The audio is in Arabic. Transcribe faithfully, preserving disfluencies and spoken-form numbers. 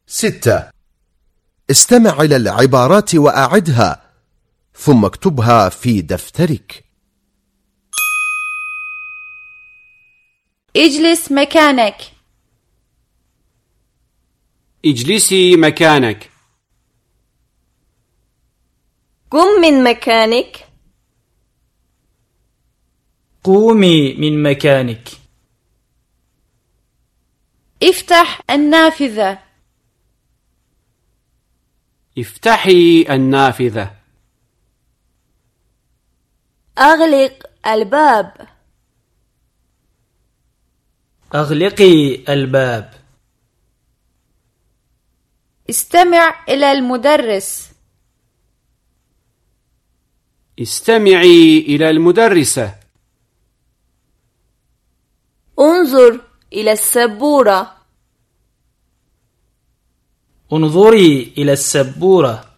ستة. استمع إلى العبارات وأعدها ثم اكتبها في دفترك. اجلس مكانك. اجلسي مكانك. قم من مكانك. قومي من مكانك. افتح النافذة. افتحي النافذة. أغلق الباب. أغلقي الباب. استمع إلى المدرس. استمعي إلى المدرسة. انظر إلى السبورة. انظري إلى السبورة.